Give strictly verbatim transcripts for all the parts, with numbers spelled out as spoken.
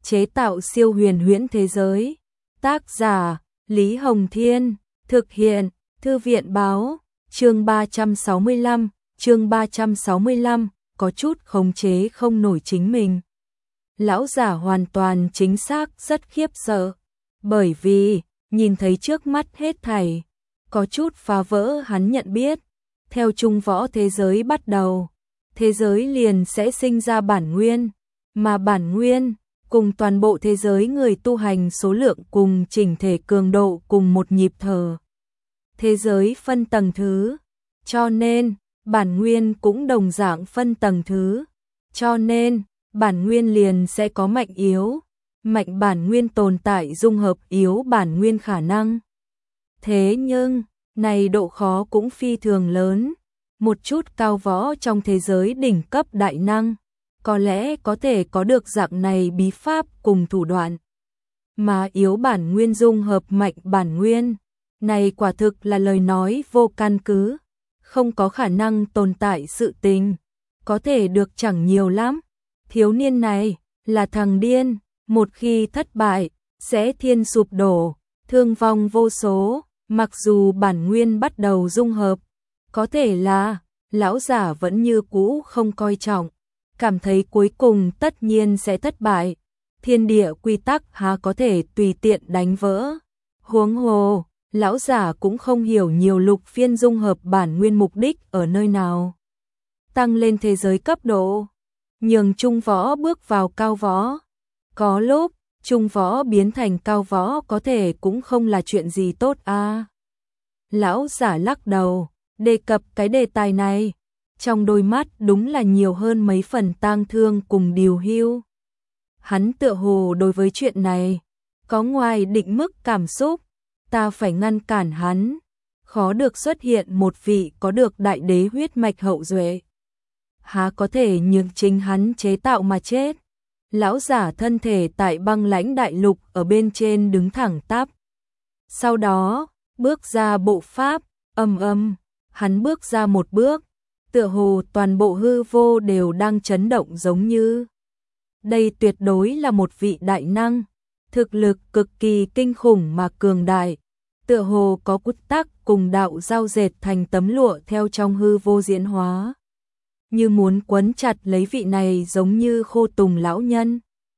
chế tạo siêu huyền huyễn thế giới. Tác giả Lý Hồng Thiên, thực hiện Thư viện Báo. Chương ba trăm sáu mươi lăm, chương ba trăm sáu mươi lăm, có chút khống chế không nổi chính mình. Lão giả hoàn toàn chính xác rất khiếp sợ, bởi vì nhìn thấy trước mắt hết thảy, có chút phá vỡ hắn nhận biết. Theo trung võ thế giới bắt đầu, thế giới liền sẽ sinh ra bản nguyên, mà bản nguyên cùng toàn bộ thế giới người tu hành số lượng cùng chỉnh thể cường độ cùng một nhịp thở. Thế giới phân tầng thứ, cho nên bản nguyên cũng đồng dạng phân tầng thứ, cho nên bản nguyên liền sẽ có mạnh yếu, mạnh bản nguyên tồn tại dung hợp yếu bản nguyên khả năng. Thế nhưng, này độ khó cũng phi thường lớn, một chút cao võ trong thế giới đỉnh cấp đại năng, có lẽ có thể có được dạng này bí pháp cùng thủ đoạn. Mà yếu bản nguyên dung hợp mạnh bản nguyên, này quả thực là lời nói vô căn cứ, không có khả năng tồn tại sự tình, có thể được chẳng nhiều lắm. Thiếu niên này là thằng điên, một khi thất bại, sẽ thiên sụp đổ, thương vong vô số, mặc dù bản nguyên bắt đầu dung hợp, có thể là lão giả vẫn như cũ không coi trọng, cảm thấy cuối cùng tất nhiên sẽ thất bại, thiên địa quy tắc há có thể tùy tiện đánh vỡ. Huống hồ, lão giả cũng không hiểu nhiều lục phiên dung hợp bản nguyên mục đích ở nơi nào. Tăng lên thế giới cấp độ, nhường trung võ bước vào cao võ. Có lúc, trung võ biến thành cao võ có thể cũng không là chuyện gì tốt a. À. Lão giả lắc đầu, đề cập cái đề tài này, trong đôi mắt đúng là nhiều hơn mấy phần tang thương cùng điều hưu. Hắn tựa hồ đối với chuyện này, có ngoài định mức cảm xúc, ta phải ngăn cản hắn, khó được xuất hiện một vị có được đại đế huyết mạch hậu duệ. Há có thể nhường chính hắn chế tạo mà chết. Lão giả thân thể tại băng lãnh đại lục ở bên trên đứng thẳng tắp. Sau đó, bước ra bộ pháp, âm âm, hắn bước ra một bước, tựa hồ toàn bộ hư vô đều đang chấn động giống như. Đây tuyệt đối là một vị đại năng, thực lực cực kỳ kinh khủng mà cường đại, tựa hồ có cốt tắc cùng đạo giao dệt thành tấm lụa theo trong hư vô diễn hóa. Như muốn quấn chặt lấy vị này giống như khô tùng lão nhân.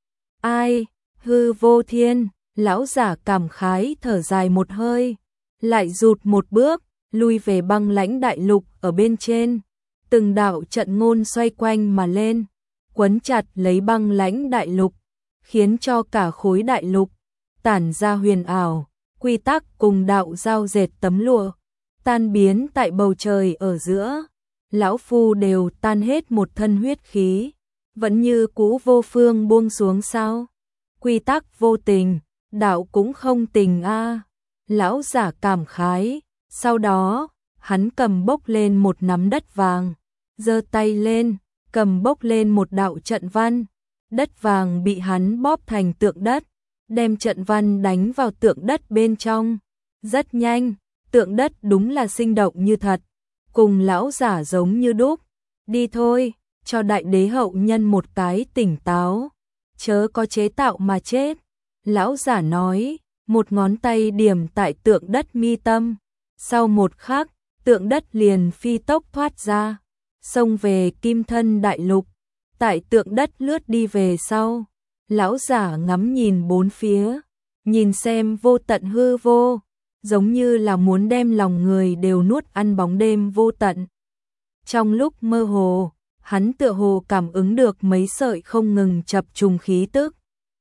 Ai, hư vô thiên, lão giả cảm khái thở dài một hơi, lại rụt một bước, lui về băng lãnh đại lục ở bên trên. Từng đạo trận ngôn xoay quanh mà lên, quấn chặt lấy băng lãnh đại lục, khiến cho cả khối đại lục tản ra huyền ảo, quy tắc cùng đạo giao dệt tấm lụa, tan biến tại bầu trời ở giữa. Lão phu đều tan hết một thân huyết khí, vẫn như cũ vô phương buông xuống sao? Quy tắc vô tình, đạo cũng không tình a. À. Lão giả cảm khái, sau đó, hắn cầm bốc lên một nắm đất vàng, giơ tay lên, cầm bốc lên một đạo trận văn, đất vàng bị hắn bóp thành tượng đất, đem trận văn đánh vào tượng đất bên trong. Rất nhanh, tượng đất đúng là sinh động như thật, cùng lão giả giống như đúc. Đi thôi, cho đại đế hậu nhân một cái tỉnh táo, chớ có chế tạo mà chết. Lão giả nói, một ngón tay điểm tại tượng đất mi tâm, sau một khắc, tượng đất liền phi tốc thoát ra, xông về kim thân đại lục. Tại tượng đất lướt đi về sau, lão giả ngắm nhìn bốn phía, nhìn xem vô tận hư vô, giống như là muốn đem lòng người đều nuốt ăn bóng đêm vô tận. Trong lúc mơ hồ, hắn tựa hồ cảm ứng được mấy sợi không ngừng chập trùng khí tức.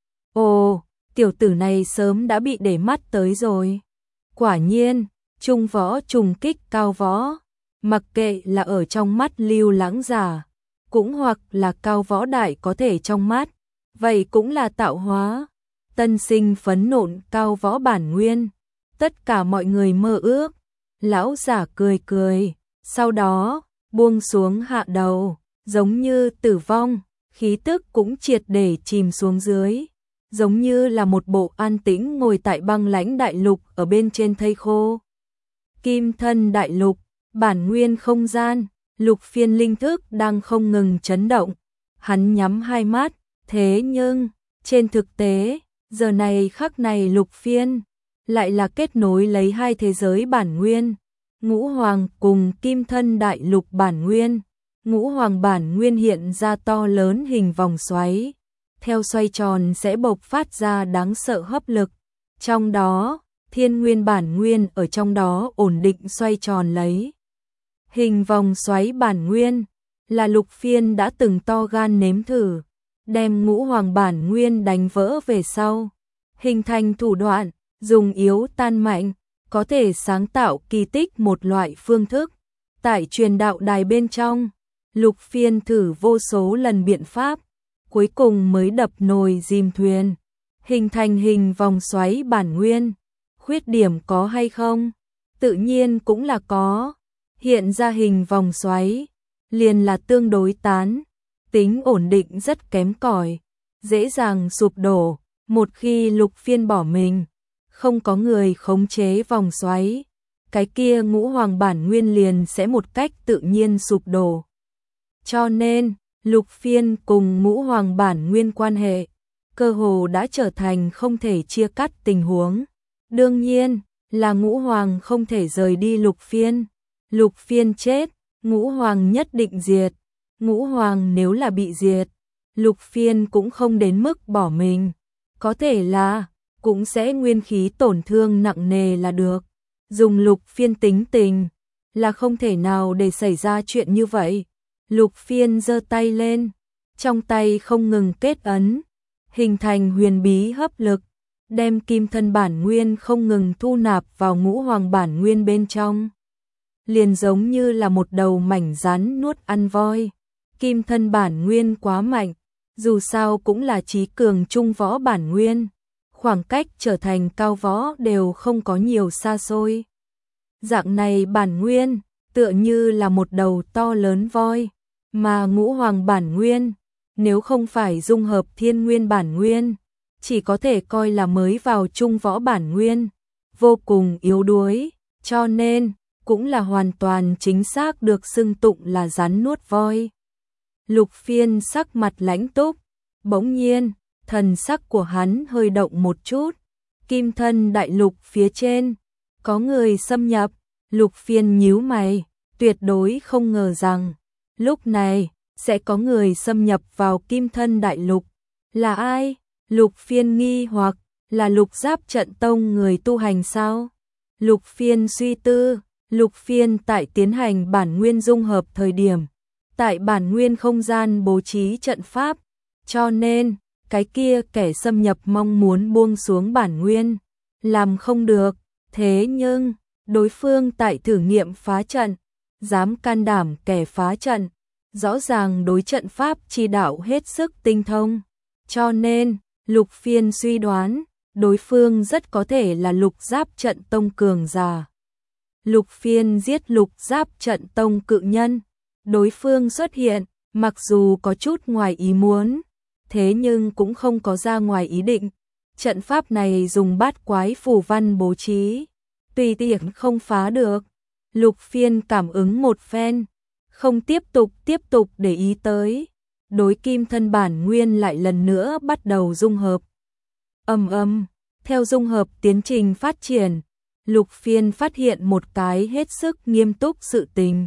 Ồ, tiểu tử này sớm đã bị để mắt tới rồi. Quả nhiên, trung võ trùng kích cao võ, mặc kệ là ở trong mắt lưu lãng giả, cũng hoặc là cao võ đại có thể trong mắt, vậy cũng là tạo hóa, tân sinh phấn nộn cao võ bản nguyên. Tất cả mọi người mơ ước. Lão giả cười cười, sau đó buông xuống hạ đầu, giống như tử vong, khí tức cũng triệt để chìm xuống dưới, giống như là một bộ an tĩnh ngồi tại băng lãnh đại lục ở bên trên thây khô. Kim thân đại lục, bản nguyên không gian, lục phiên linh thức đang không ngừng chấn động. Hắn nhắm hai mắt, thế nhưng Trên thực tế, giờ này khắc này Lục Phiên lại là kết nối lấy hai thế giới bản nguyên, Ngũ Hoàng cùng Kim Thân Đại Lục bản nguyên. Ngũ Hoàng bản nguyên hiện ra to lớn hình vòng xoáy, theo xoay tròn sẽ bộc phát ra đáng sợ hấp lực. Trong đó, Thiên Nguyên bản nguyên ở trong đó ổn định xoay tròn lấy. Hình vòng xoáy bản nguyên là Lục Phiên đã từng to gan nếm thử, đem Ngũ Hoàng bản nguyên đánh vỡ về sau, hình thành thủ đoạn, dùng yếu tan mạnh, có thể sáng tạo kỳ tích một loại phương thức. Tại truyền đạo đài bên trong, Lục Phiên thử vô số lần biện pháp, cuối cùng mới đập nồi dìm thuyền, hình thành hình vòng xoáy bản nguyên. Khuyết điểm có hay không? Tự nhiên cũng là có. Hiện ra hình vòng xoáy, liền là tương đối tán, tính ổn định rất kém cỏi, dễ dàng sụp đổ. Một khi Lục Phiên bỏ mình, không có người khống chế vòng xoáy, cái kia Ngũ Hoàng bản nguyên liền sẽ một cách tự nhiên sụp đổ. Cho nên, Lục Phiên cùng Ngũ Hoàng bản nguyên quan hệ, cơ hồ đã trở thành không thể chia cắt tình huống. Đương nhiên, là Ngũ Hoàng không thể rời đi Lục Phiên. Lục Phiên chết, Ngũ Hoàng nhất định diệt. Ngũ Hoàng nếu là bị diệt, Lục Phiên cũng không đến mức bỏ mình. Có thể là, cũng sẽ nguyên khí tổn thương nặng nề là được. Dùng Lục Phiên tính tình, là không thể nào để xảy ra chuyện như vậy. Lục Phiên giơ tay lên, trong tay không ngừng kết ấn, hình thành huyền bí hấp lực, đem Kim Thân bản nguyên không ngừng thu nạp vào Ngũ Hoàng bản nguyên bên trong. Liền giống như là một đầu mảnh rắn nuốt ăn voi. Kim Thân bản nguyên quá mạnh, dù sao cũng là trí cường trung võ bản nguyên, khoảng cách trở thành cao võ đều không có nhiều xa xôi. Dạng này bản nguyên, tựa như là một đầu to lớn voi, mà Ngũ Hoàng bản nguyên, nếu không phải dung hợp Thiên Nguyên bản nguyên, chỉ có thể coi là mới vào trung võ bản nguyên, vô cùng yếu đuối, cho nên cũng là hoàn toàn chính xác được xưng tụng là rắn nuốt voi. Lục Phiên sắc mặt lãnh túc, bỗng nhiên, thần sắc của hắn hơi động một chút. Kim Thân Đại Lục phía trên, có người xâm nhập. Lục Phiên nhíu mày, tuyệt đối không ngờ rằng lúc này sẽ có người xâm nhập vào Kim Thân Đại Lục. Là ai? Lục Phiên nghi hoặc, là Lục Giáp Trận Tông người tu hành sao? Lục Phiên suy tư, Lục Phiên tại tiến hành bản nguyên dung hợp thời điểm, tại bản nguyên không gian bố trí trận pháp, cho nên cái kia kẻ xâm nhập mong muốn buông xuống bản nguyên, làm không được. Thế nhưng đối phương tại thử nghiệm phá trận, dám can đảm kẻ phá trận, rõ ràng đối trận pháp chi đạo hết sức tinh thông, cho nên Lục Phiên suy đoán đối phương rất có thể là Lục Giáp Trận Tông cường giả. Lục Phiên giết Lục Giáp Trận Tông cự nhân, đối phương xuất hiện, mặc dù có chút ngoài ý muốn, thế nhưng cũng không có ra ngoài ý định. Trận pháp này dùng bát quái phù văn bố trí, tùy tiện không phá được. Lục Phiên cảm ứng một phen, không tiếp tục tiếp tục để ý tới. Đối Kim Thân bản nguyên lại lần nữa bắt đầu dung hợp. Ầm ầm, theo dung hợp tiến trình phát triển, Lục Phiên phát hiện một cái hết sức nghiêm túc sự tình.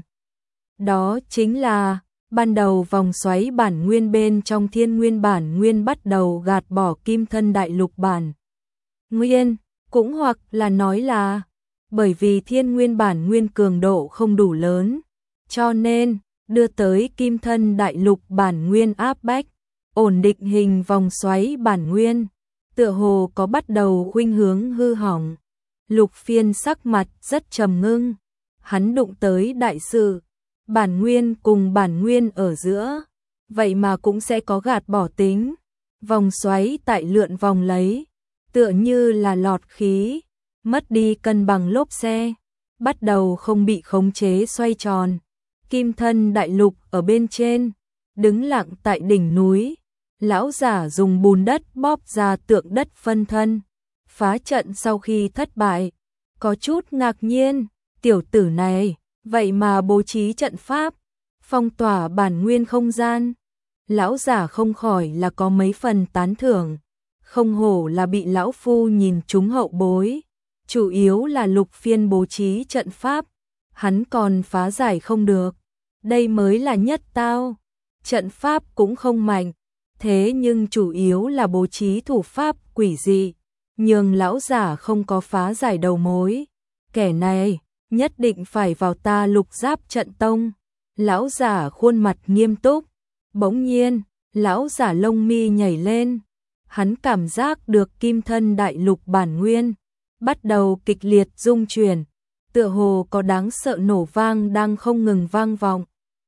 Đó chính là, ban đầu vòng xoáy bản nguyên bên trong Thiên Nguyên bản nguyên bắt đầu gạt bỏ Kim Thân Đại Lục bản nguyên, cũng hoặc là nói là, bởi vì Thiên Nguyên bản nguyên cường độ không đủ lớn, cho nên đưa tới Kim Thân Đại Lục bản nguyên áp bách, ổn định hình vòng xoáy bản nguyên, tựa hồ có bắt đầu khuynh hướng hư hỏng. Lục Phiên sắc mặt rất trầm ngưng, hắn đụng tới đại sự, bản nguyên cùng bản nguyên ở giữa, vậy mà cũng sẽ có gạt bỏ tính. Vòng xoáy tại lượn vòng lấy, tựa như là lọt khí, mất đi cân bằng lốp xe, bắt đầu không bị khống chế xoay tròn. Kim Thân Đại Lục ở bên trên, đứng lặng tại đỉnh núi, lão giả dùng bùn đất bóp ra tượng đất phân thân. Phá trận sau khi thất bại, có chút ngạc nhiên, tiểu tử này, vậy mà bố trí trận pháp, phong tỏa bản nguyên không gian. Lão giả không khỏi là có mấy phần tán thưởng, không hổ là bị lão phu nhìn trúng hậu bối, chủ yếu là Lục Phiên bố trí trận pháp, hắn còn phá giải không được, đây mới là nhất tao. Trận pháp cũng không mạnh, thế nhưng chủ yếu là bố trí thủ pháp quỷ dị, nhường lão giả không có phá giải đầu mối. Kẻ này nhất định phải vào ta Lục Giáp trận tông. Lão giả khuôn mặt nghiêm túc, bỗng nhiên, lão giả lông mi nhảy lên, hắn cảm giác được kim thân đại lục bản nguyên bắt đầu kịch liệt rung chuyển, tựa hồ có đáng sợ nổ vang đang không ngừng vang vọng.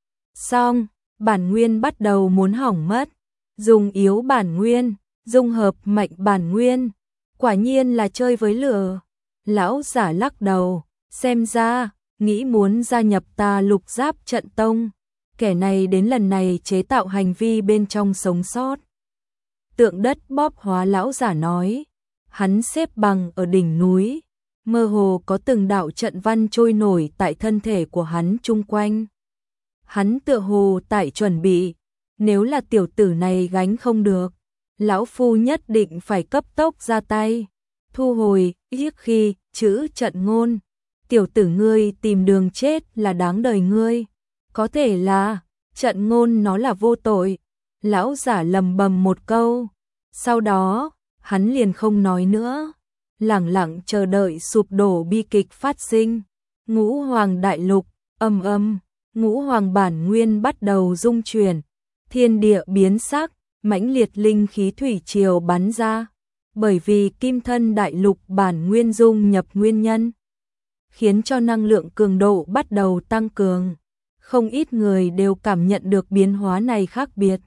Xong, bản nguyên bắt đầu muốn hỏng mất, dùng yếu bản nguyên, dung hợp mạnh bản nguyên, quả nhiên là chơi với lửa. Lão giả lắc đầu, xem ra, nghĩ muốn gia nhập ta Lục Giáp trận tông, kẻ này đến lần này chế tạo hành vi bên trong sống sót. Tượng đất bóp hóa lão giả nói, hắn xếp bằng ở đỉnh núi, mơ hồ có từng đạo trận văn trôi nổi tại thân thể của hắn chung quanh. Hắn tựa hồ tại chuẩn bị, nếu là tiểu tử này gánh không được, lão phu nhất định phải cấp tốc ra tay, thu hồi, hiếc khi, chữ trận ngôn. Tiểu tử ngươi tìm đường chết là đáng đời ngươi, có thể là, trận ngôn nó là vô tội. Lão giả lầm bầm một câu, sau đó, hắn liền không nói nữa, lẳng lặng chờ đợi sụp đổ bi kịch phát sinh. Ngũ Hoàng Đại Lục, âm âm, Ngũ Hoàng bản nguyên bắt đầu rung chuyển, thiên địa biến sắc, mãnh liệt linh khí thủy triều bắn ra, bởi vì kim thân đại lục bản nguyên dung nhập nguyên nhân, khiến cho năng lượng cường độ bắt đầu tăng cường. Không ít người đều cảm nhận được biến hóa này khác biệt.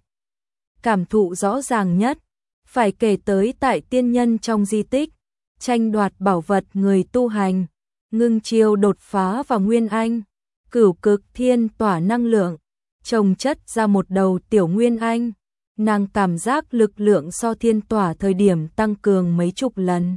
Cảm thụ rõ ràng nhất, phải kể tới tại tiên nhân trong di tích, tranh đoạt bảo vật người tu hành, ngưng chiêu đột phá vào Nguyên Anh, cửu cực thiên tỏa năng lượng, trồng chất ra một đầu tiểu Nguyên Anh. Nàng cảm giác lực lượng so thiên tỏa thời điểm tăng cường mấy chục lần.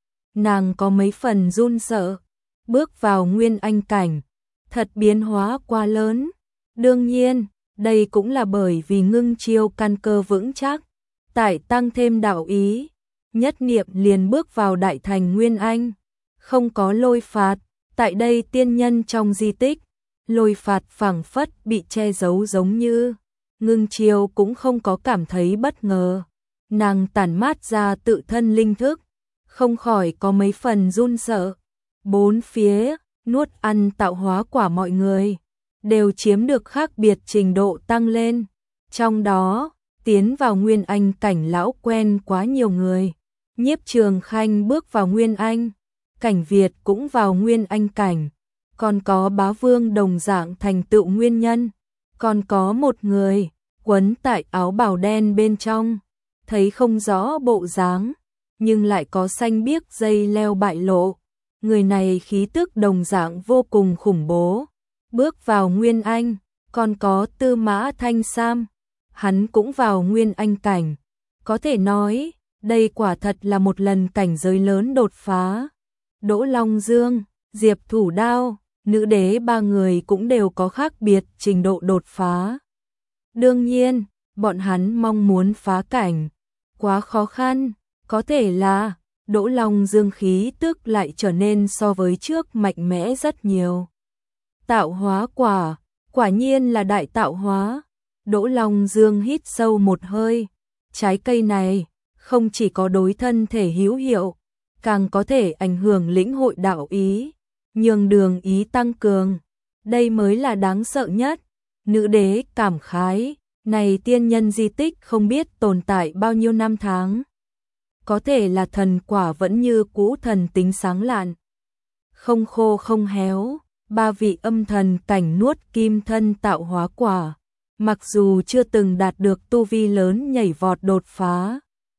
Nàng có mấy phần run sợ, bước vào Nguyên Anh cảnh, thật biến hóa quá lớn. Đương nhiên, đây cũng là bởi vì ngưng chiêu căn cơ vững chắc, tại tăng thêm đạo ý, nhất niệm liền bước vào đại thành Nguyên Anh, không có lôi phạt. Tại đây tiên nhân trong di tích, lôi phạt phảng phất bị che giấu giống như, ngưng chiêu cũng không có cảm thấy bất ngờ. Nàng tản mát ra tự thân linh thức, không khỏi có mấy phần run sợ. Bốn phía, nuốt ăn tạo hóa quả mọi người, đều chiếm được khác biệt trình độ tăng lên. Trong đó, tiến vào Nguyên Anh cảnh lão quen quá nhiều người. Nhiếp Trường Khanh bước vào Nguyên Anh, Cảnh Việt cũng vào Nguyên Anh cảnh, còn có Bá Vương đồng dạng thành tựu nguyên nhân, còn có một người quấn tại áo bào đen bên trong, thấy không rõ bộ dáng, nhưng lại có xanh biếc dây leo bại lộ. Người này khí tức đồng dạng vô cùng khủng bố, bước vào Nguyên Anh. Còn có Tư Mã Thanh Sam, hắn cũng vào Nguyên Anh cảnh, có thể nói, đây quả thật là một lần cảnh giới lớn đột phá. Đỗ Long Dương, Diệp Thủ Đao, nữ đế ba người cũng đều có khác biệt trình độ đột phá. Đương nhiên, bọn hắn mong muốn phá cảnh, quá khó khăn, có thể là Đỗ Long Dương khí tức lại trở nên so với trước mạnh mẽ rất nhiều. Tạo hóa quả, quả nhiên là đại tạo hóa. Đỗ Long Dương hít sâu một hơi, trái cây này không chỉ có đối thân thể hữu hiệu, càng có thể ảnh hưởng lĩnh hội đạo ý, nhường đường ý tăng cường. Đây mới là đáng sợ nhất. Nữ đế cảm khái, này tiên nhân di tích không biết tồn tại bao nhiêu năm tháng. Có thể là thần quả vẫn như cũ thần tính sáng lạn, không khô không héo. Ba vị âm thần cảnh nuốt kim thân tạo hóa quả, mặc dù chưa từng đạt được tu vi lớn nhảy vọt đột phá,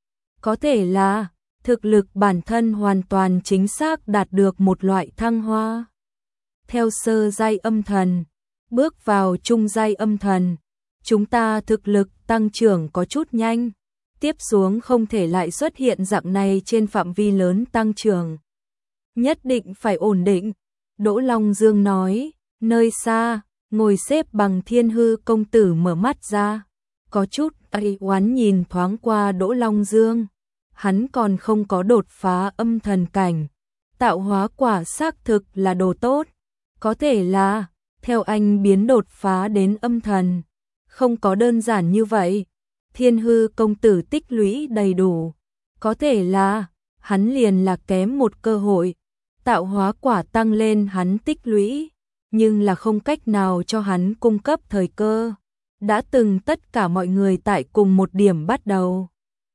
có thể là thực lực bản thân hoàn toàn chính xác đạt được một loại thăng hoa. Theo sơ giai âm thần, bước vào trung giai âm thần, chúng ta thực lực tăng trưởng có chút nhanh, tiếp xuống không thể lại xuất hiện dạng này trên phạm vi lớn tăng trưởng. Nhất định phải ổn định. Đỗ Long Dương nói, nơi xa, ngồi xếp bằng Thiên Hư công tử mở mắt ra, có chút áy oán nhìn thoáng qua Đỗ Long Dương, hắn còn không có đột phá âm thần cảnh. Tạo hóa quả xác thực là đồ tốt, có thể là, theo anh biến đột phá đến âm thần, không có đơn giản như vậy. Thiên hư công tử tích lũy đầy đủ, có thể là, hắn liền là kém một cơ hội. Tạo hóa quả tăng lên hắn tích lũy, nhưng là không cách nào cho hắn cung cấp thời cơ. Đã từng tất cả mọi người tại cùng một điểm bắt đầu.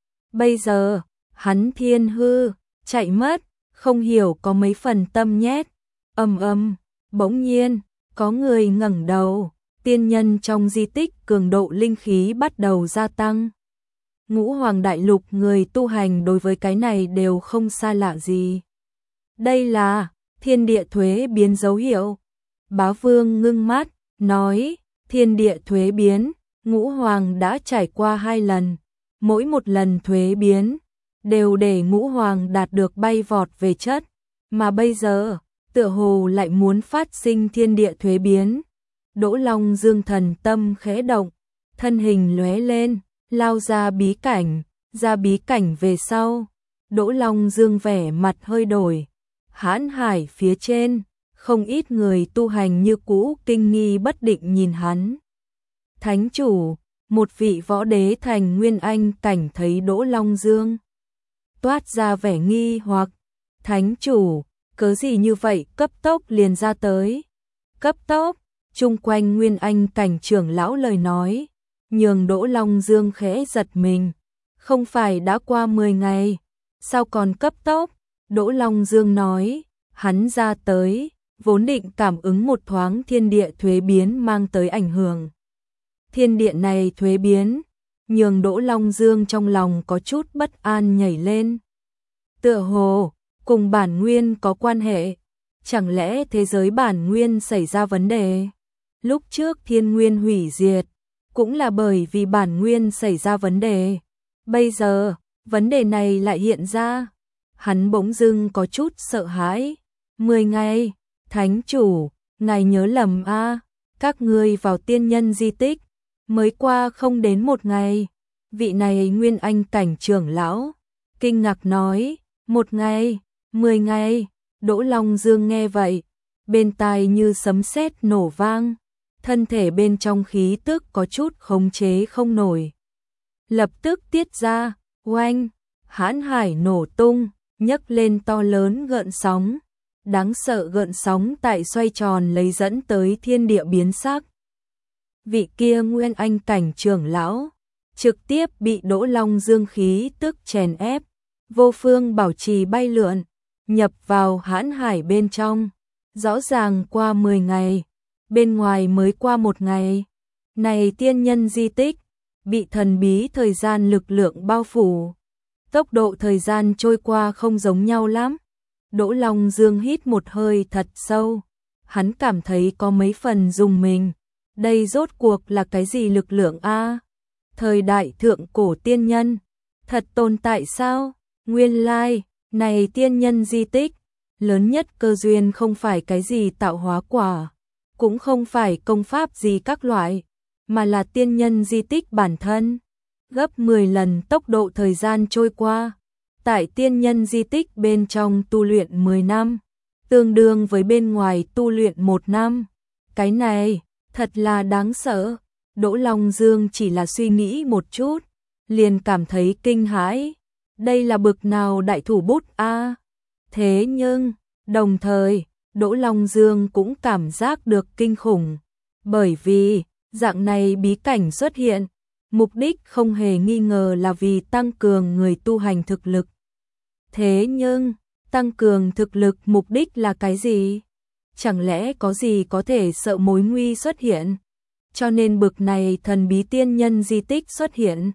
Bây giờ, hắn thiên hư, chạy mất, không hiểu có mấy phần tâm nhét. Ầm ầm, bỗng nhiên, có người ngẩng đầu, tiên nhân trong di tích cường độ linh khí bắt đầu gia tăng. Ngũ Hoàng Đại Lục người tu hành đối với cái này đều không xa lạ gì. Đây là thiên địa thuế biến dấu hiệu. Bá Vương ngưng mắt, nói, thiên địa thuế biến, Ngũ Hoàng đã trải qua hai lần. Mỗi một lần thuế biến, đều để Ngũ Hoàng đạt được bay vọt về chất. Mà bây giờ, tựa hồ lại muốn phát sinh thiên địa thuế biến. Đỗ Long Dương thần tâm khẽ động, thân hình lóe lên, lao ra bí cảnh, ra bí cảnh về sau. Đỗ Long Dương vẻ mặt hơi đổi. Hãn hải phía trên, không ít người tu hành như cũ kinh nghi bất định nhìn hắn. Thánh chủ, một vị võ đế thành nguyên anh cảnh thấy Đỗ Long Dương, toát ra vẻ nghi hoặc. Thánh chủ, cớ gì như vậy cấp tốc liền ra tới. Cấp tốc, chung quanh nguyên anh cảnh trưởng lão lời nói, nhường Đỗ Long Dương khẽ giật mình. Không phải đã qua mười ngày, sao còn cấp tốc? Đỗ Long Dương nói, hắn ra tới, vốn định cảm ứng một thoáng thiên địa thuế biến mang tới ảnh hưởng. Thiên địa này thuế biến, nhường Đỗ Long Dương trong lòng có chút bất an nhảy lên. Tựa hồ, cùng bản nguyên có quan hệ, chẳng lẽ thế giới bản nguyên xảy ra vấn đề? Lúc trước thiên nguyên hủy diệt, cũng là bởi vì bản nguyên xảy ra vấn đề. Bây giờ, vấn đề này lại hiện ra. Hắn bỗng dưng có chút sợ hãi. Mười ngày, thánh chủ, ngài nhớ lầm a, à, các ngươi vào tiên nhân di tích, mới qua không đến một ngày. Vị này nguyên anh cảnh trưởng lão, kinh ngạc nói, một ngày, mười ngày. Đỗ Long Dương nghe vậy, bên tai như sấm sét nổ vang, thân thể bên trong khí tức có chút khống chế không nổi. Lập tức tiết ra, oanh, hãn hải nổ tung, nhấc lên to lớn gợn sóng. Đáng sợ gợn sóng tại xoay tròn lấy dẫn tới thiên địa biến sắc. Vị kia nguyên anh cảnh trưởng lão, trực tiếp bị Đỗ Long Dương khí tức chèn ép, vô phương bảo trì bay lượn, nhập vào hãn hải bên trong. Rõ ràng qua mười ngày, bên ngoài mới qua một ngày. Này tiên nhân di tích, bị thần bí thời gian lực lượng bao phủ. Tốc độ thời gian trôi qua không giống nhau lắm. Đỗ Long Dương hít một hơi thật sâu. Hắn cảm thấy có mấy phần rùng mình. Đây rốt cuộc là cái gì lực lượng a? Thời đại thượng cổ tiên nhân, thật tồn tại sao? Nguyên lai, này tiên nhân di tích, lớn nhất cơ duyên không phải cái gì tạo hóa quả, cũng không phải công pháp gì các loại, mà là tiên nhân di tích bản thân. Gấp mười lần tốc độ thời gian trôi qua. Tại tiên nhân di tích bên trong tu luyện mười năm, tương đương với bên ngoài tu luyện một năm. Cái này, thật là đáng sợ. Đỗ Long Dương chỉ là suy nghĩ một chút, liền cảm thấy kinh hãi. Đây là bực nào đại thủ bút a? À? Thế nhưng, đồng thời, Đỗ Long Dương cũng cảm giác được kinh khủng. Bởi vì, dạng này bí cảnh xuất hiện, mục đích không hề nghi ngờ là vì tăng cường người tu hành thực lực. Thế nhưng, tăng cường thực lực mục đích là cái gì? Chẳng lẽ có gì có thể sợ mối nguy xuất hiện? Cho nên bực này thần bí tiên nhân di tích xuất hiện.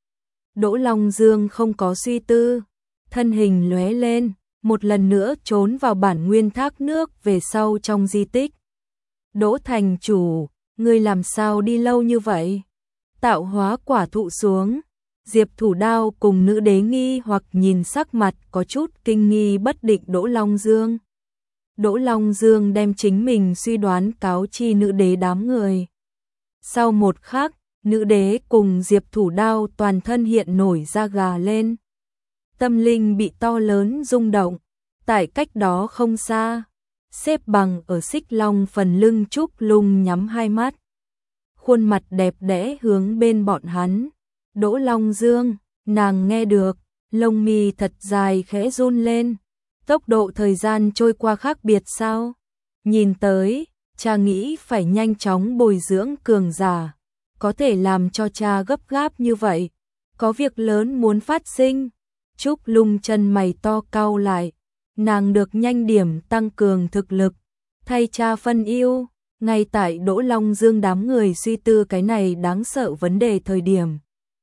Đỗ Long Dương không có suy tư, thân hình lóe lên, một lần nữa trốn vào bản nguyên thác nước về sau trong di tích. Đỗ thành chủ, ngươi làm sao đi lâu như vậy? Tạo hóa quả thụ xuống. Diệp Thủ Đao cùng nữ đế nghi hoặc nhìn sắc mặt có chút kinh nghi bất định Đỗ Long Dương. Đỗ Long Dương đem chính mình suy đoán cáo chi nữ đế đám người. Sau một khắc, nữ đế cùng Diệp Thủ Đao toàn thân hiện nổi da gà lên. tâm linh bị to lớn rung động. Tại cách đó không xa, xếp bằng ở xích long phần lưng Trúc Lung nhắm hai mắt. Khuôn mặt đẹp đẽ hướng bên bọn hắn. Đỗ Long Dương, nàng nghe được, lông mi thật dài khẽ run lên. Tốc độ thời gian trôi qua khác biệt sao? Nhìn tới, cha nghĩ phải nhanh chóng bồi dưỡng cường giả. Có thể làm cho cha gấp gáp như vậy. Có việc lớn muốn phát sinh. Trúc Lung chân mày to cau lại. Nàng được nhanh điểm tăng cường thực lực. Thay cha phân ưu. Ngay tại Đỗ Long Dương đám người suy tư cái này đáng sợ vấn đề thời điểm.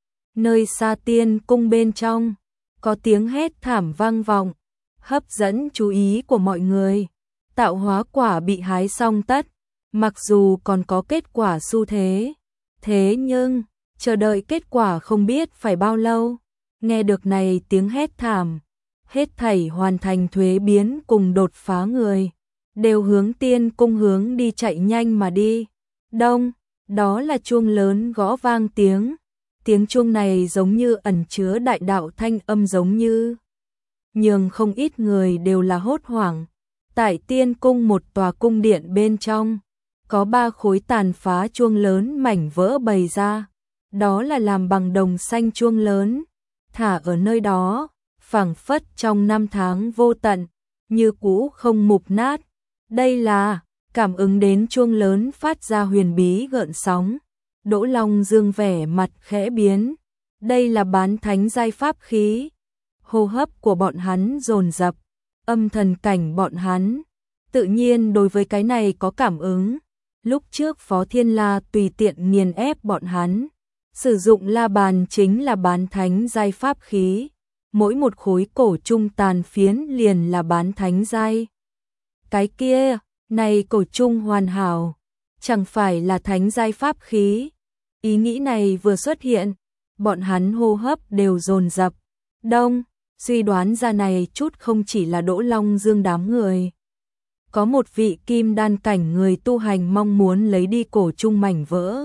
Nơi xa tiên cung bên trong, có tiếng hét thảm vang vọng, hấp dẫn chú ý của mọi người. Tạo hóa quả bị hái xong tất, mặc dù còn có kết quả xu thế. Thế nhưng, chờ đợi kết quả không biết phải bao lâu. Nghe được này tiếng hét thảm, hết thảy hoàn thành thuế biến cùng đột phá người. Đều hướng tiên cung hướng đi chạy nhanh mà đi. Đông, đó là chuông lớn gõ vang tiếng. Tiếng chuông này giống như ẩn chứa đại đạo thanh âm giống như. Nhưng không ít người đều là hốt hoảng. Tại tiên cung một tòa cung điện bên trong, có ba khối tàn phá chuông lớn mảnh vỡ bày ra. Đó là làm bằng đồng xanh chuông lớn, thả ở nơi đó, phảng phất trong năm tháng vô tận, như cũ không mục nát. Đây là, cảm ứng đến chuông lớn phát ra huyền bí gợn sóng. Đỗ Long Dương vẻ mặt khẽ biến. Đây là bán thánh giai pháp khí. Hô hấp của bọn hắn dồn dập, âm thần cảnh bọn hắn. Tự nhiên đối với cái này có cảm ứng. Lúc trước Phó Thiên La tùy tiện nghiền ép bọn hắn. Sử dụng la bàn chính là bán thánh giai pháp khí. Mỗi một khối cổ trung tàn phiến liền là bán thánh giai. Cái kia, này cổ trung hoàn hảo, chẳng phải là thánh giai pháp khí. Ý nghĩ này vừa xuất hiện, bọn hắn hô hấp đều dồn dập. Đông, suy đoán ra này chút không chỉ là Đỗ Long Dương đám người. Có một vị kim đan cảnh người tu hành mong muốn lấy đi cổ trung mảnh vỡ.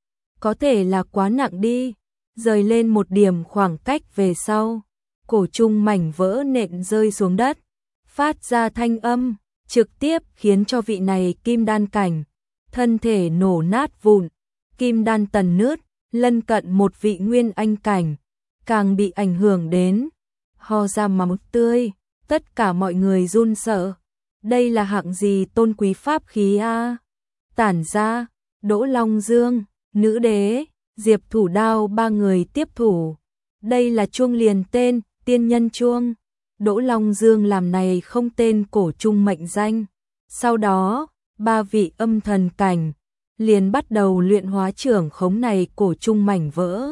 Có thể là quá nặng đi, rời lên một điểm khoảng cách về sau. Cổ trung mảnh vỡ nện rơi xuống đất, phát ra thanh âm. Trực tiếp khiến cho vị này kim đan cảnh, thân thể nổ nát vụn, kim đan tần nứt, lân cận một vị nguyên anh cảnh, càng bị ảnh hưởng đến, ho ra máu tươi, tất cả mọi người run sợ. Đây là hạng gì tôn quý pháp khí a? Tản ra, Đỗ Long Dương, Nữ Đế, Diệp Thủ Đao ba người tiếp thủ. Đây là chuông liền tên, tiên nhân chuông. Đỗ Long Dương làm này không tên cổ trung mệnh danh. Sau đó, ba vị âm thần cảnh liền bắt đầu luyện hóa trưởng khống này cổ trung mảnh vỡ.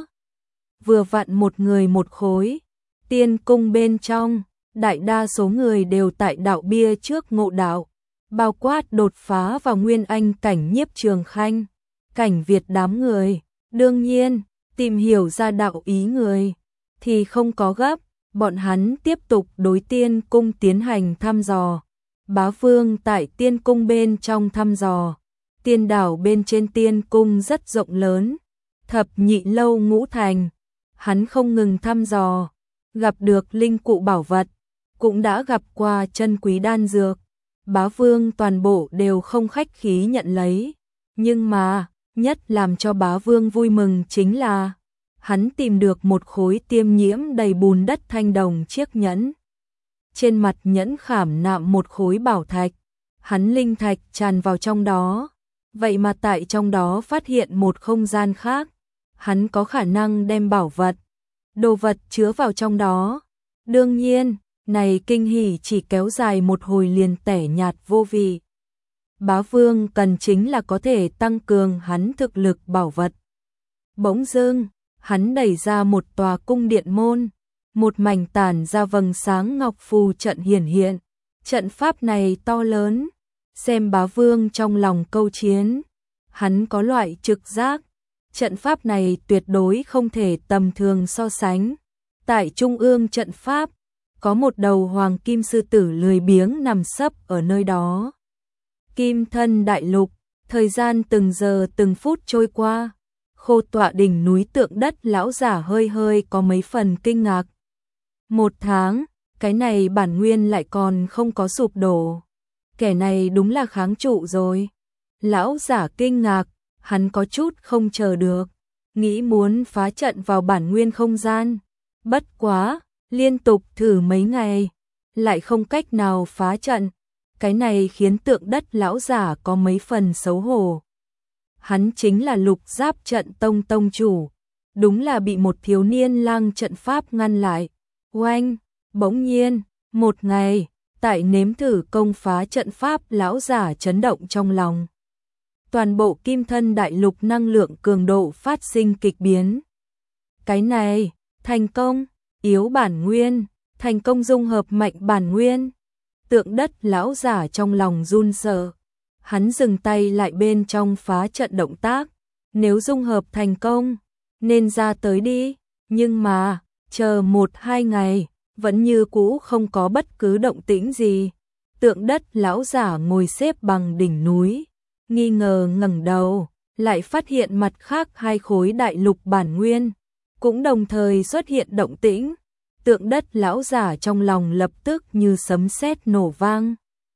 Vừa vặn một người một khối. Tiên cung bên trong, đại đa số người đều tại đạo bia trước ngộ đạo, bao quát đột phá vào nguyên anh cảnh Nhiếp Trường Khanh, cảnh Việt đám người. Đương nhiên, tìm hiểu ra đạo ý người thì không có gấp. Bọn hắn tiếp tục đối tiên cung tiến hành thăm dò. Bá Vương tại tiên cung bên trong thăm dò. Tiên đảo bên trên tiên cung rất rộng lớn. Thập nhị lâu ngũ thành. Hắn không ngừng thăm dò. Gặp được linh cụ bảo vật. Cũng đã gặp qua chân quý đan dược. Bá Vương toàn bộ đều không khách khí nhận lấy. Nhưng mà, nhất làm cho Bá Vương vui mừng chính là hắn tìm được một khối tiêm nhiễm đầy bùn đất thanh đồng chiếc nhẫn. Trên mặt nhẫn khảm nạm một khối bảo thạch. Hắn linh thạch tràn vào trong đó. Vậy mà tại trong đó phát hiện một không gian khác. Hắn có khả năng đem bảo vật, đồ vật chứa vào trong đó. Đương nhiên, này kinh hỉ chỉ kéo dài một hồi liền tẻ nhạt vô vị. Bá Vương cần chính là có thể tăng cường hắn thực lực bảo vật. Bỗng dưng, hắn đẩy ra một tòa cung điện môn, một mảnh tản ra vầng sáng ngọc phù trận hiển hiện. Trận pháp này to lớn, xem Bá Vương trong lòng câu chiến, hắn có loại trực giác, trận pháp này tuyệt đối không thể tầm thường so sánh. Tại trung ương trận pháp, có một đầu hoàng kim sư tử lười biếng nằm sấp ở nơi đó. Kim thân đại lục, thời gian từng giờ từng phút trôi qua. Khô tọa đỉnh núi tượng đất lão giả hơi hơi có mấy phần kinh ngạc. Một tháng, cái này bản nguyên lại còn không có sụp đổ. Kẻ này đúng là kháng trụ rồi. Lão giả kinh ngạc, hắn có chút không chờ được, nghĩ muốn phá trận vào bản nguyên không gian. Bất quá, liên tục thử mấy ngày, lại không cách nào phá trận. Cái này khiến tượng đất lão giả có mấy phần xấu hổ. Hắn chính là Lục Giáp trận tông tông chủ, đúng là bị một thiếu niên lang trận pháp ngăn lại. Oanh, bỗng nhiên, một ngày, tại nếm thử công phá trận pháp lão giả chấn động trong lòng. Toàn bộ kim thân đại lục năng lượng cường độ phát sinh kịch biến. Cái này, thành công, yếu bản nguyên, thành công dung hợp mạnh bản nguyên. Tượng đất lão giả trong lòng run sợ. Hắn dừng tay lại bên trong phá trận động tác. Nếu dung hợp thành công, nên ra tới đi. Nhưng mà, chờ một hai ngày, vẫn như cũ không có bất cứ động tĩnh gì. Tượng đất lão giả ngồi xếp bằng đỉnh núi, nghi ngờ ngẩng đầu, lại phát hiện mặt khác hai khối đại lục bản nguyên, cũng đồng thời xuất hiện động tĩnh. Tượng đất lão giả trong lòng lập tức như sấm sét nổ vang.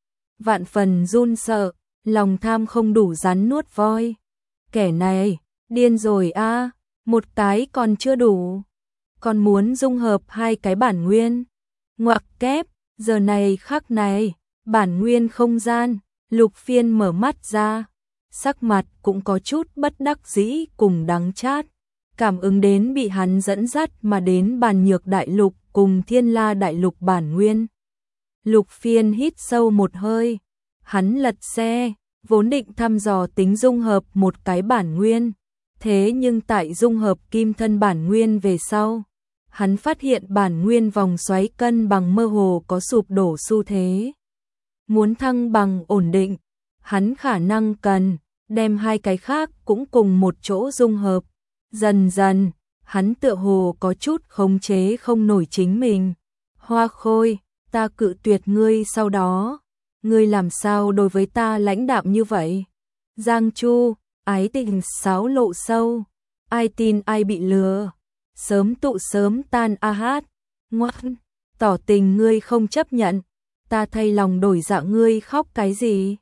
Vạn phần run sợ, lòng tham không đủ rắn nuốt voi. Kẻ này, điên rồi a, một cái còn chưa đủ. Còn muốn dung hợp hai cái bản nguyên. Ngoặc kép, giờ này khắc này, bản nguyên không gian, Lục Phiên mở mắt ra, sắc mặt cũng có chút bất đắc dĩ cùng đắng chát. Cảm ứng đến bị hắn dẫn dắt mà đến Bàn Nhược đại lục cùng Thiên La đại lục bản nguyên. Lục Phiên hít sâu một hơi, hắn lật xe, vốn định thăm dò tính dung hợp một cái bản nguyên, thế nhưng tại dung hợp kim thân bản nguyên về sau, hắn phát hiện bản nguyên vòng xoáy cân bằng mơ hồ có sụp đổ xu thế. Muốn thăng bằng ổn định, hắn khả năng cần đem hai cái khác cũng cùng một chỗ dung hợp. Dần dần, hắn tựa hồ có chút khống chế không nổi chính mình. Hoa Khôi, ta cự tuyệt ngươi sau đó. Ngươi làm sao đối với ta lãnh đạm như vậy? Giang Chu, ái tình xáo lộ sâu. Ai tin ai bị lừa. Sớm tụ sớm tan a hát. Ngoan, tỏ tình ngươi không chấp nhận. Ta thay lòng đổi dạ ngươi khóc cái gì?